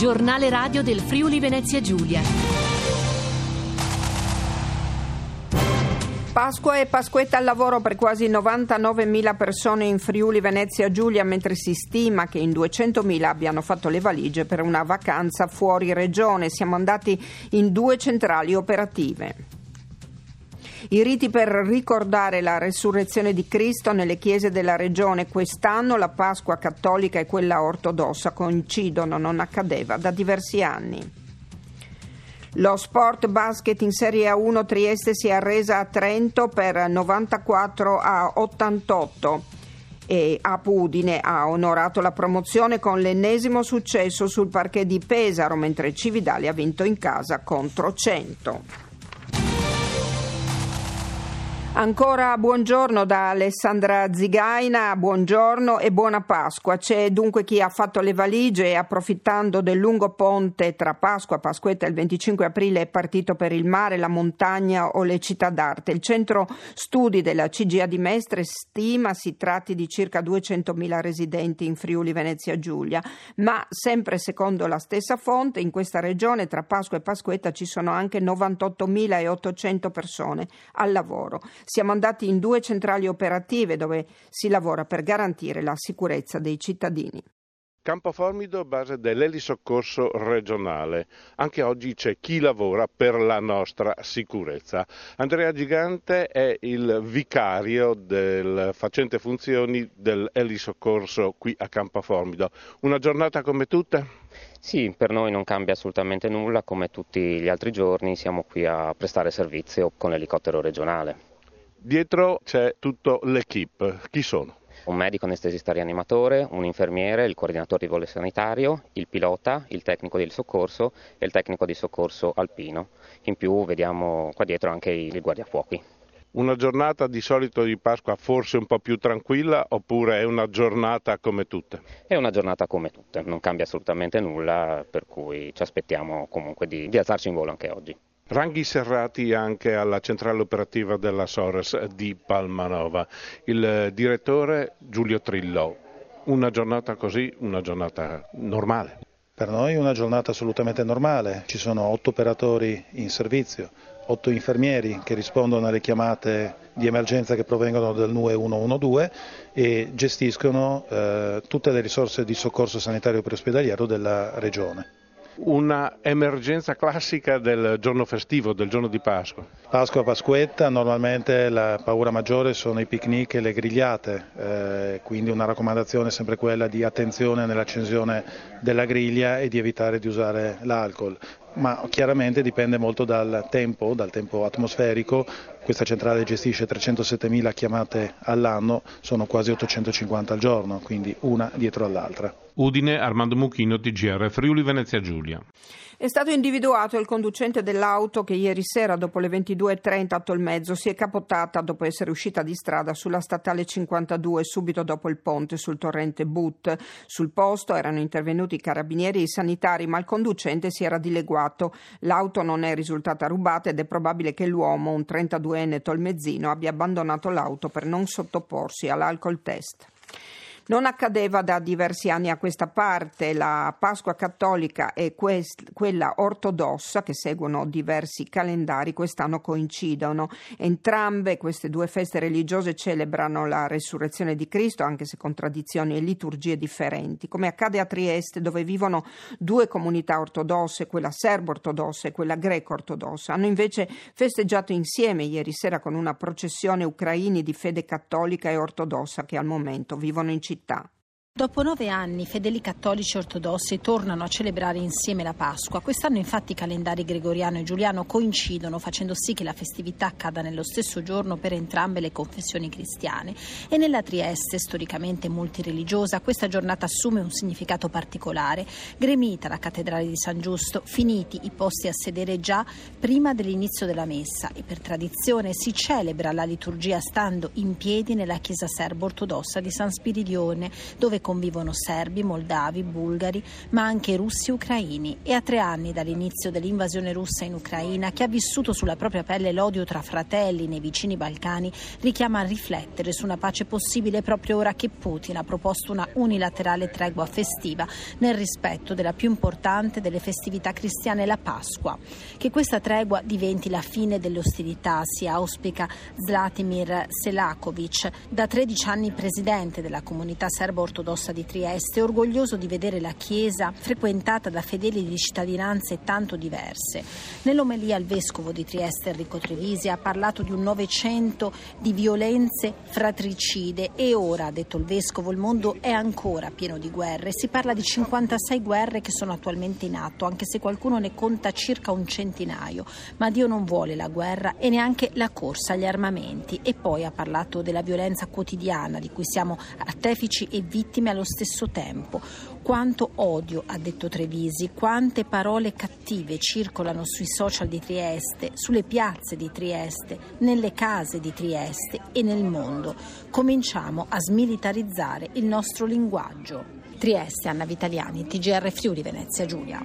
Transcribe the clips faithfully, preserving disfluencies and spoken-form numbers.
Giornale radio del Friuli Venezia Giulia. Pasqua e Pasquetta al lavoro per quasi novantanovemila persone in Friuli Venezia Giulia, mentre si stima che in duecentomila abbiano fatto le valigie per una vacanza fuori regione. Siamo andati in due centrali operative. I riti per ricordare la resurrezione di Cristo nelle chiese della regione. Quest'anno la Pasqua cattolica e quella ortodossa coincidono, non accadeva da diversi anni. Lo sport basket in Serie A uno, Trieste si è arresa a Trento per novantaquattro a ottantotto e Apudine ha onorato la promozione con l'ennesimo successo sul parquet di Pesaro, mentre Cividale ha vinto in casa contro Cento. Ancora buongiorno da Alessandra Zigaina, buongiorno e buona Pasqua. C'è dunque chi ha fatto le valigie e, approfittando del lungo ponte tra Pasqua, Pasquetta e il venticinque aprile, è partito per il mare, la montagna o le città d'arte. Il centro studi della C G A di Mestre stima si tratti di circa duecentomila residenti in Friuli Venezia Giulia, ma sempre secondo la stessa fonte in questa regione tra Pasqua e Pasquetta ci sono anche novantottomilaottocento persone al lavoro. Siamo andati in due centrali operative dove si lavora per garantire la sicurezza dei cittadini. Campoformido, base dell'elisoccorso regionale. Anche oggi c'è chi lavora per la nostra sicurezza. Andrea Gigante è il vicario del facente funzioni dell'elisoccorso qui a Campoformido. Una giornata come tutte? Sì, per noi non cambia assolutamente nulla, come tutti gli altri giorni siamo qui a prestare servizio con l'elicottero regionale. Dietro c'è tutto l'equipe. Chi sono? Un medico anestesista rianimatore, un infermiere, il coordinatore di volo sanitario, il pilota, il tecnico di soccorso e il tecnico di soccorso alpino. In più vediamo qua dietro anche il guardiafuochi. Una giornata di solito di Pasqua forse un po' più tranquilla, oppure è una giornata come tutte? È una giornata come tutte, non cambia assolutamente nulla, per cui ci aspettiamo comunque di, di alzarci in volo anche oggi. Ranghi serrati anche alla centrale operativa della Sores di Palmanova. Il direttore Giulio Trillo. Una giornata così, una giornata normale? Per noi una giornata assolutamente normale. Ci sono otto operatori in servizio, otto infermieri che rispondono alle chiamate di emergenza che provengono del N U E centododici e gestiscono eh, tutte le risorse di soccorso sanitario preospedaliero della regione. Una emergenza classica del giorno festivo, del giorno di Pasqua. Pasqua, Pasquetta, normalmente la paura maggiore sono i picnic e le grigliate, eh, quindi una raccomandazione è sempre quella di attenzione nell'accensione della griglia e di evitare di usare l'alcol. Ma chiaramente dipende molto dal tempo, dal tempo atmosferico. Questa centrale gestisce trecentosettemila chiamate all'anno, sono quasi ottocentocinquanta al giorno, quindi una dietro all'altra. Udine, Armando Mucchino, T G R Friuli Venezia Giulia. È stato individuato il conducente dell'auto che ieri sera dopo le ventidue e trenta, otto e mezzo, si è capotata dopo essere uscita di strada sulla statale cinquantadue subito dopo il ponte sul torrente But. Sul posto erano intervenuti i carabinieri e i sanitari, ma il conducente si era dileguato. L'auto non è risultata rubata ed è probabile che l'uomo, un trentaduenne tolmezzino, abbia abbandonato l'auto per non sottoporsi all'alcol test. Non accadeva da diversi anni a questa parte. La Pasqua cattolica e quest- quella ortodossa, che seguono diversi calendari, quest'anno coincidono. Entrambe queste due feste religiose celebrano la resurrezione di Cristo, anche se con tradizioni e liturgie differenti. Come accade a Trieste, dove vivono due comunità ortodosse, quella serbo-ortodossa e quella greco-ortodossa. Hanno invece festeggiato insieme ieri sera con una processione ucraini di fede cattolica e ortodossa che al momento vivono in città. Dopo nove anni, fedeli cattolici ortodossi tornano a celebrare insieme la Pasqua. Quest'anno infatti i calendari gregoriano e giuliano coincidono, facendo sì che la festività accada nello stesso giorno per entrambe le confessioni cristiane. E nella Trieste, storicamente multireligiosa, questa giornata assume un significato particolare. Gremita la cattedrale di San Giusto, finiti i posti a sedere già prima dell'inizio della messa, e per tradizione si celebra la liturgia stando in piedi nella chiesa serbo-ortodossa di San Spiridione, dove convivono serbi, moldavi, bulgari, ma anche russi e ucraini. E a tre anni dall'inizio dell'invasione russa in Ucraina, chi ha vissuto sulla propria pelle l'odio tra fratelli nei vicini Balcani richiama a riflettere su una pace possibile proprio ora che Putin ha proposto una unilaterale tregua festiva nel rispetto della più importante delle festività cristiane, la Pasqua. Che questa tregua diventi la fine delle ostilità si auspica Zlatimir Selakovic, da tredici anni presidente della comunità serbo-ortodossa di Trieste, orgoglioso di vedere la chiesa frequentata da fedeli di cittadinanze tanto diverse. Nell'omelia il vescovo di Trieste Enrico Trevisi ha parlato di un novecento di violenze fratricide e ora, ha detto il vescovo, il mondo è ancora pieno di guerre. Si parla di cinquantasei guerre che sono attualmente in atto, anche se qualcuno ne conta circa un centinaio. Ma Dio non vuole la guerra e neanche la corsa agli armamenti. E poi ha parlato della violenza quotidiana di cui siamo artefici e vittime allo stesso tempo. Quanto odio, ha detto Trevisi, quante parole cattive circolano sui social di Trieste, sulle piazze di Trieste, nelle case di Trieste e nel mondo. Cominciamo a smilitarizzare il nostro linguaggio. Trieste, Anna Vitaliani, T G R Friuli Venezia Giulia.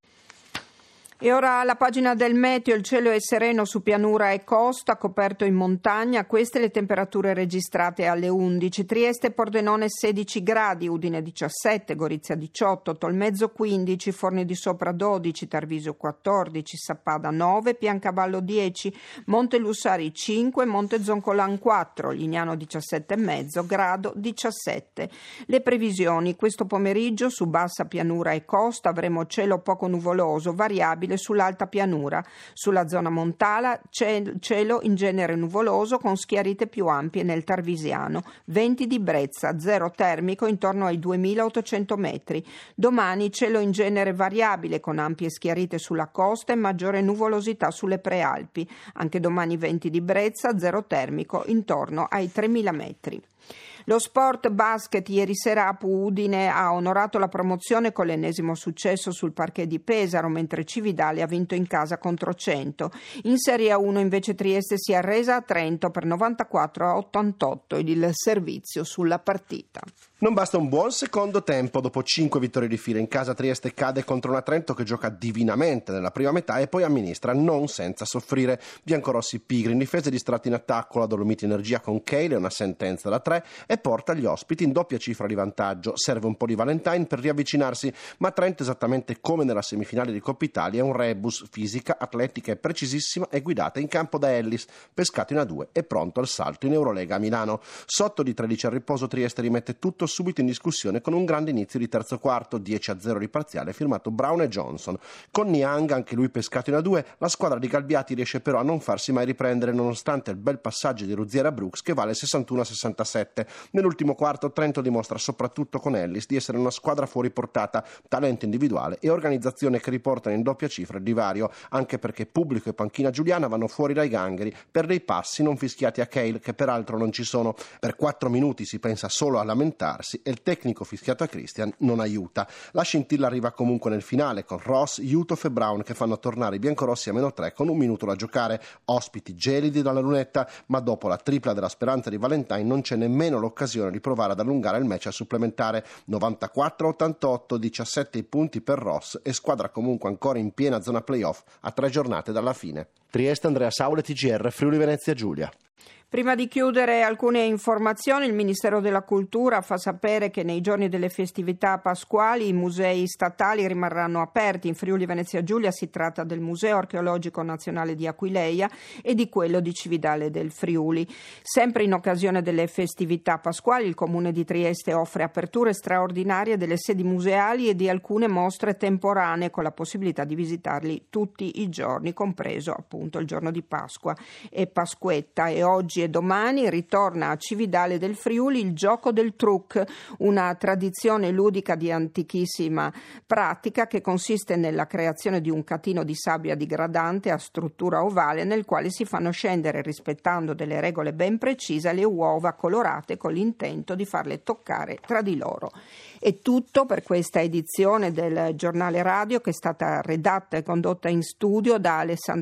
E ora la pagina del meteo, il cielo è sereno su pianura e costa, coperto in montagna, queste le temperature registrate alle undici, Trieste e Pordenone sedici gradi, Udine diciassette, Gorizia diciotto, Tolmezzo quindici, Forni di Sopra dodici, Tarvisio quattordici, Sappada nove, Piancavallo dieci, Monte Lussari cinque, Monte Zoncolan quattro, Lignano diciassette e mezzo, Grado diciassette. Le previsioni, questo pomeriggio su bassa pianura e costa avremo cielo poco nuvoloso, variabile sull'alta pianura. Sulla zona montana cielo in genere nuvoloso con schiarite più ampie nel Tarvisiano. Venti di brezza, zero termico intorno ai duemilaottocento metri. Domani cielo in genere variabile con ampie schiarite sulla costa e maggiore nuvolosità sulle prealpi. Anche domani venti di brezza, zero termico intorno ai tremila metri. Lo sport basket ieri sera a Udine ha onorato la promozione con l'ennesimo successo sul parquet di Pesaro, mentre Cividale ha vinto in casa contro Cento. In Serie A uno invece Trieste si è arresa a Trento per novantaquattro a ottantotto, il servizio sulla partita. Non basta un buon secondo tempo, dopo cinque vittorie di fila in casa Trieste cade contro una Trento che gioca divinamente nella prima metà e poi amministra non senza soffrire. Biancorossi pigri in difesa e distratti in attacco, la Dolomiti Energia con Cale, una sentenza da tre e porta gli ospiti in doppia cifra di vantaggio. Serve un po' di Valentine per riavvicinarsi, ma Trento, esattamente come nella semifinale di Coppa Italia, è un rebus, fisica, atletica e precisissima e guidata in campo da Ellis, pescato in A due e pronto al salto in Eurolega a Milano. Sotto di tredici al riposo Trieste rimette tutto subito in discussione con un grande inizio di terzo quarto, dieci a zero di parziale firmato Brown e Johnson. Con Niang, anche lui pescato in A due, la squadra di Galbiati riesce però a non farsi mai riprendere nonostante il bel passaggio di Ruziera Brooks che vale sessantuno a sessantasette. Nell'ultimo quarto Trento dimostra soprattutto con Ellis di essere una squadra fuori portata, talento individuale e organizzazione che riportano in doppia cifra il divario, anche perché pubblico e panchina giuliana vanno fuori dai gangheri per dei passi non fischiati a Cale che peraltro non ci sono. Per quattro minuti si pensa solo a lamentarsi e il tecnico fischiato a Christian non aiuta. La scintilla arriva comunque nel finale con Ross, Jutov e Brown che fanno tornare i biancorossi a meno tre con un minuto da giocare. Ospiti gelidi dalla lunetta, ma dopo la tripla della speranza di Valentine non c'è nemmeno l'occasione di provare ad allungare il match a supplementare. novantaquattro a ottantotto, diciassette i punti per Ross e squadra comunque ancora in piena zona playoff a tre giornate dalla fine. Trieste, Andrea Saule, T G R Friuli Venezia Giulia. Prima di chiudere alcune informazioni, il Ministero della Cultura fa sapere che nei giorni delle festività pasquali i musei statali rimarranno aperti. In Friuli Venezia Giulia si tratta del Museo Archeologico Nazionale di Aquileia e di quello di Cividale del Friuli. Sempre in occasione delle festività pasquali il Comune di Trieste offre aperture straordinarie delle sedi museali e di alcune mostre temporanee con la possibilità di visitarli tutti i giorni, compreso appunto il giorno di Pasqua e Pasquetta. E oggi e domani ritorna a Cividale del Friuli il gioco del truc, una tradizione ludica di antichissima pratica che consiste nella creazione di un catino di sabbia digradante a struttura ovale nel quale si fanno scendere, rispettando delle regole ben precise, le uova colorate con l'intento di farle toccare tra di loro. È tutto per questa edizione del Giornale Radio che è stata redatta e condotta in studio da Alessandra Zighetti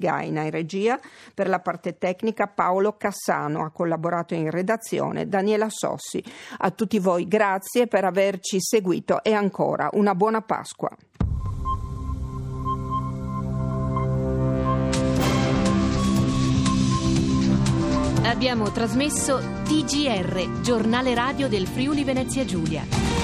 Gaina in regia, per la parte tecnica Paolo Cassano, ha collaborato in redazione Daniela Sossi. A tutti voi grazie per averci seguito e ancora una buona Pasqua. Abbiamo trasmesso T G R, giornale radio del Friuli Venezia Giulia.